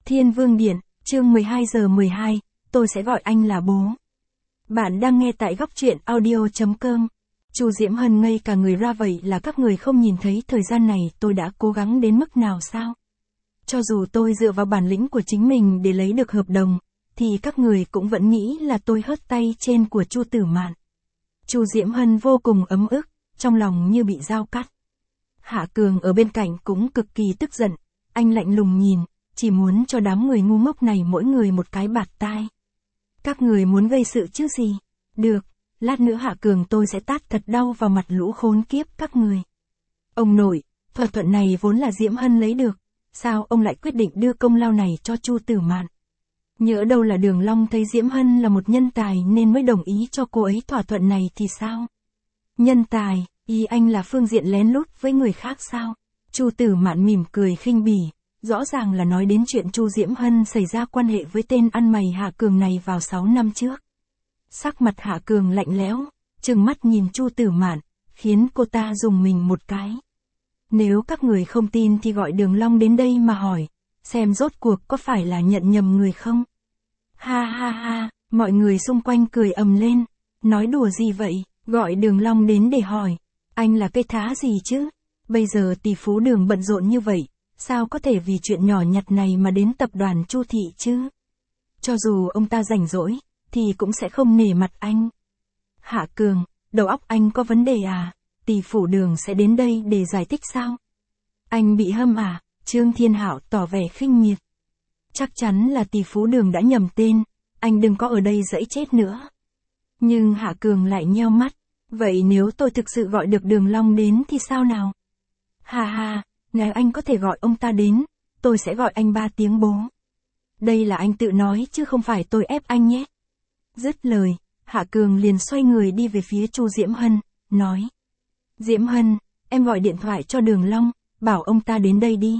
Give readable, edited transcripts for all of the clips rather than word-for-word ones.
Thiên Vương Điện, chương 12 giờ 12, tôi sẽ gọi anh là bố. Bạn đang nghe tại góc truyện audio.com. Chu Diễm Hân ngây cả người ra, vậy là các người không nhìn thấy thời gian này tôi đã cố gắng đến mức nào sao? Cho dù tôi dựa vào bản lĩnh của chính mình để lấy được hợp đồng, thì các người cũng vẫn nghĩ là tôi hớt tay trên của Chu Tử Mạn. Chu Diễm Hân vô cùng ấm ức, trong lòng như bị dao cắt. Hạ Cường ở bên cạnh cũng cực kỳ tức giận, anh lạnh lùng nhìn, chỉ muốn cho đám người ngu ngốc này mỗi người một cái bạt tai. Các người muốn gây sự chứ gì? Được, lát nữa Hạ Cường tôi sẽ tát thật đau vào mặt lũ khốn kiếp các người. Ông nội, thỏa thuận này vốn là Diễm Hân lấy được, sao ông lại quyết định đưa công lao này cho Chu Tử Mạn? Nhỡ đâu là Đường Long thấy Diễm Hân là một nhân tài nên mới đồng ý cho cô ấy thỏa thuận này thì sao? Nhân tài, ý anh là phương diện lén lút với người khác sao? Chu Tử Mạn mỉm cười khinh bỉ, rõ ràng là nói đến chuyện Chu Diễm Hân xảy ra quan hệ với tên ăn mày Hạ Cường này vào 6 năm trước. Sắc mặt Hạ Cường lạnh lẽo, trừng mắt nhìn Chu Tử Mạn, khiến cô ta rùng mình một cái. Nếu các người không tin thì gọi Đường Long đến đây mà hỏi, xem rốt cuộc có phải là nhận nhầm người không? Ha ha ha, mọi người xung quanh cười ầm lên, nói đùa gì vậy, gọi Đường Long đến để hỏi, anh là cái thá gì chứ? Bây giờ tỷ phú Đường bận rộn như vậy, sao có thể vì chuyện nhỏ nhặt này mà đến tập đoàn Chu thị chứ? Cho dù ông ta rảnh rỗi, thì cũng sẽ không nể mặt anh. Hạ Cường, đầu óc anh có vấn đề à? Tỷ phú Đường sẽ đến đây để giải thích sao? Anh bị hâm à? Trương Thiên Hạo tỏ vẻ khinh miệt. Chắc chắn là tỷ phú Đường đã nhầm tên, anh đừng có ở đây giãy chết nữa. Nhưng Hạ Cường lại nheo mắt, vậy nếu tôi thực sự gọi được Đường Long đến thì sao nào? Ha ha, nếu anh có thể gọi ông ta đến, tôi sẽ gọi anh 3 tiếng bố. Đây là anh tự nói chứ không phải tôi ép anh nhé. Dứt lời, Hạ Cường liền xoay người đi về phía Chu Diễm Hân, nói. Diễm Hân, em gọi điện thoại cho Đường Long, bảo ông ta đến đây đi.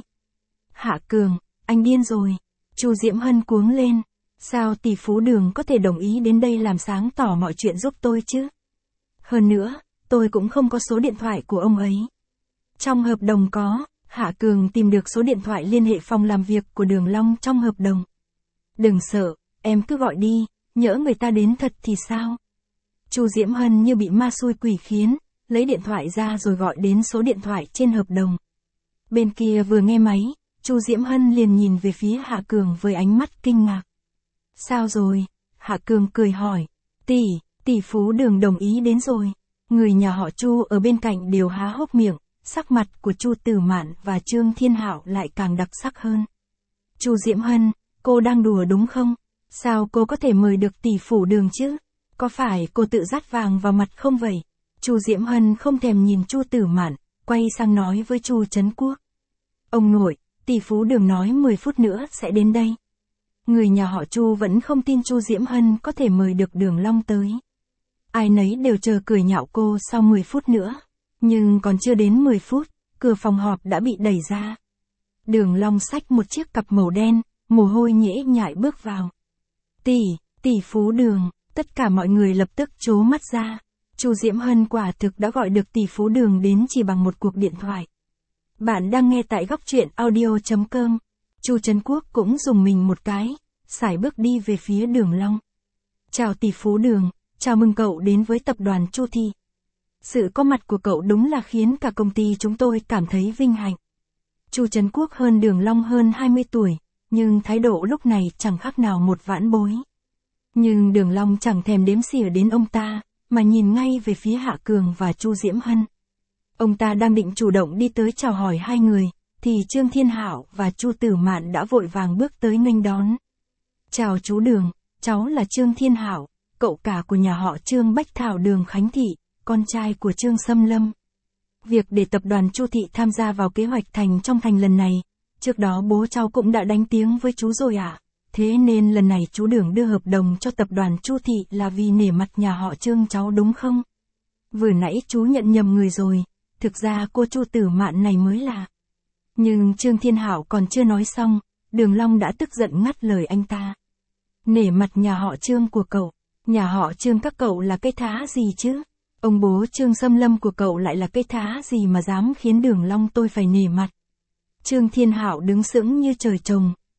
Hạ Cường, anh điên rồi. Chu Diễm Hân cuống lên. Sao tỷ phú Đường có thể đồng ý đến đây làm sáng tỏ mọi chuyện giúp tôi chứ? Hơn nữa, tôi cũng không có số điện thoại của ông ấy. Trong hợp đồng có, Hạ Cường tìm được số điện thoại liên hệ phòng làm việc của Đường Long trong hợp đồng. Đừng sợ, em cứ gọi đi, nhỡ người ta đến thật thì sao? Chu Diễm Hân như bị ma xui quỷ khiến, lấy điện thoại ra rồi gọi đến số điện thoại trên hợp đồng. Bên kia vừa nghe máy, Chu Diễm Hân liền nhìn về phía Hạ Cường với ánh mắt kinh ngạc. Sao rồi? Hạ Cường cười hỏi. Tỷ phú Đường đồng ý đến rồi. Người nhà họ Chu ở bên cạnh đều há hốc miệng, sắc mặt của Chu Tử Mạn và Trương Thiên Hạo lại càng đặc sắc hơn. Chu Diễm Hân, cô đang đùa đúng không? Sao cô có thể mời được tỷ phú Đường chứ? Có phải cô tự dắt vàng vào mặt không vậy? Chu Diễm Hân không thèm nhìn Chu Tử Mạn, quay sang nói với Chu Trấn Quốc. Ông nội, tỷ phú Đường nói 10 phút nữa sẽ đến đây. Người nhà họ Chu vẫn không tin Chu Diễm Hân có thể mời được Đường Long tới. Ai nấy đều chờ cười nhạo cô sau 10 phút nữa. Nhưng còn chưa đến 10 phút, cửa phòng họp đã bị đẩy ra. Đường Long xách một chiếc cặp màu đen, mồ hôi nhễ nhại bước vào. Tỷ phú Đường, tất cả mọi người lập tức trố mắt ra. Chu Diễm Hân quả thực đã gọi được tỷ phú Đường đến chỉ bằng một cuộc điện thoại. Bạn đang nghe tại góc truyện audio.com. Chu Trấn Quốc cũng dùng mình một cái, sải bước đi về phía Đường Long. Chào tỷ phú Đường, chào mừng cậu đến với tập đoàn Chu thị. Sự có mặt của cậu đúng là khiến cả công ty chúng tôi cảm thấy vinh hạnh. Chu Trấn Quốc hơn Đường Long hơn 20 tuổi, nhưng thái độ lúc này chẳng khác nào một vãn bối. Nhưng Đường Long chẳng thèm đếm xỉa đến ông ta, mà nhìn ngay về phía Hạ Cường và Chu Diễm Hân. Ông ta đang định chủ động đi tới chào hỏi hai người, thì Trương Thiên Hạo và Chu Tử Mạn đã vội vàng bước tới nghênh đón. Chào chú Đường, cháu là Trương Thiên Hạo, cậu cả của nhà họ Trương Bách Thảo Đường Khánh Thị, con trai của Trương Sâm Lâm. Việc để tập đoàn Chu thị tham gia vào kế hoạch trong thành lần này, trước đó bố cháu cũng đã đánh tiếng với chú rồi ạ. Thế nên lần này chú Đường đưa hợp đồng cho tập đoàn Chu thị là vì nể mặt nhà họ Trương cháu đúng không? Vừa nãy chú nhận nhầm người rồi, thực ra cô Chu Tử Mạn này mới là. Nhưng Trương Thiên Hạo còn chưa nói xong, Đường Long đã tức giận ngắt lời anh ta. Nể mặt nhà họ Trương của cậu, nhà họ Trương các cậu là cái thá gì chứ? Ông bố Trương Sâm Lâm của cậu lại là cái thá gì mà dám khiến Đường Long tôi phải nể mặt? Trương Thiên Hạo đứng sững như trời trồng,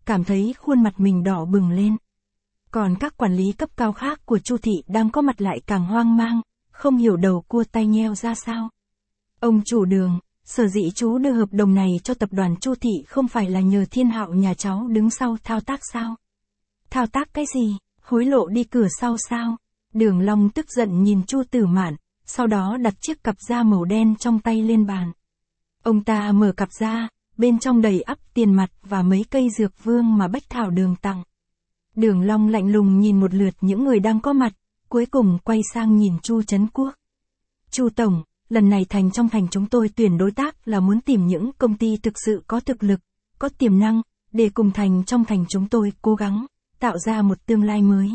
cảm thấy khuôn mặt mình đỏ bừng lên. Còn các quản lý cấp cao khác của Chu thị đang có mặt lại càng hoang mang, không hiểu đầu cua tay nheo ra sao. Ông chủ Đường, sở dĩ chú đưa hợp đồng này cho tập đoàn Chu thị không phải là nhờ Thiên Hạo nhà cháu đứng sau thao tác sao? Thao tác cái gì? Hối lộ đi cửa sau sao? Đường Long tức giận nhìn Chu Tử Mạn, sau đó đặt chiếc cặp da màu đen trong tay lên bàn. Ông ta mở cặp da, bên trong đầy ắp tiền mặt và mấy cây dược vương mà Bách Thảo Đường tặng. Đường Long lạnh lùng nhìn một lượt những người đang có mặt, cuối cùng quay sang nhìn Chu Trấn Quốc. Chu Tổng, lần này trong thành chúng tôi tuyển đối tác là muốn tìm những công ty thực sự có thực lực, có tiềm năng, để cùng trong thành chúng tôi cố gắng, tạo ra một tương lai mới.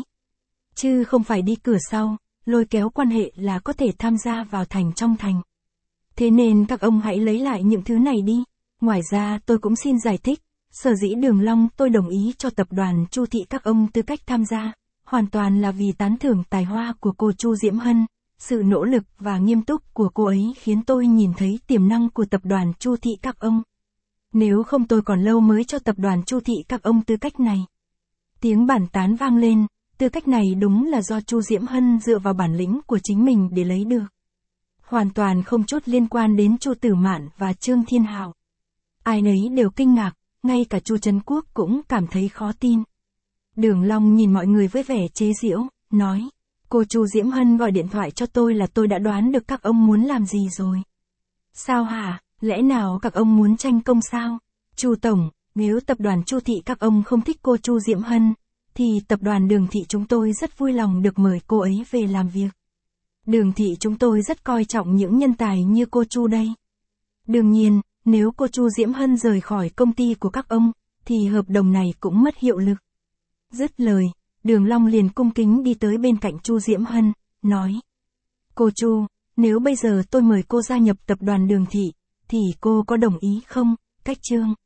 Chứ không phải đi cửa sau, lôi kéo quan hệ là có thể tham gia vào trong thành. Thế nên các ông hãy lấy lại những thứ này đi. Ngoài ra tôi cũng xin giải thích, sở dĩ Đường Long tôi đồng ý cho tập đoàn Chu thị các ông tư cách tham gia, hoàn toàn là vì tán thưởng tài hoa của cô Chu Diễm Hân, sự nỗ lực và nghiêm túc của cô ấy khiến tôi nhìn thấy tiềm năng của tập đoàn Chu thị các ông. Nếu không tôi còn lâu mới cho tập đoàn Chu thị các ông tư cách này. Tiếng bàn tán vang lên, tư cách này đúng là do Chu Diễm Hân dựa vào bản lĩnh của chính mình để lấy được. Hoàn toàn không chút liên quan đến Chu Tử Mạn và Trương Thiên Hạo. Ai nấy đều kinh ngạc, ngay cả Chu Trấn Quốc cũng cảm thấy khó tin. Đường Long nhìn mọi người với vẻ chế giễu, nói, cô Chu Diễm Hân gọi điện thoại cho tôi là tôi đã đoán được các ông muốn làm gì rồi. Sao hả, lẽ nào các ông muốn tranh công sao? Chu Tổng, nếu tập đoàn Chu thị các ông không thích cô Chu Diễm Hân, thì tập đoàn Đường thị chúng tôi rất vui lòng được mời cô ấy về làm việc. Đường thị chúng tôi rất coi trọng những nhân tài như cô Chu đây. Đương nhiên, nếu cô Chu Diễm Hân rời khỏi công ty của các ông, thì hợp đồng này cũng mất hiệu lực. Dứt lời, Đường Long liền cung kính đi tới bên cạnh Chu Diễm Hân, nói. Cô Chu, nếu bây giờ tôi mời cô gia nhập tập đoàn Đường thị, thì cô có đồng ý không? Cách Trương.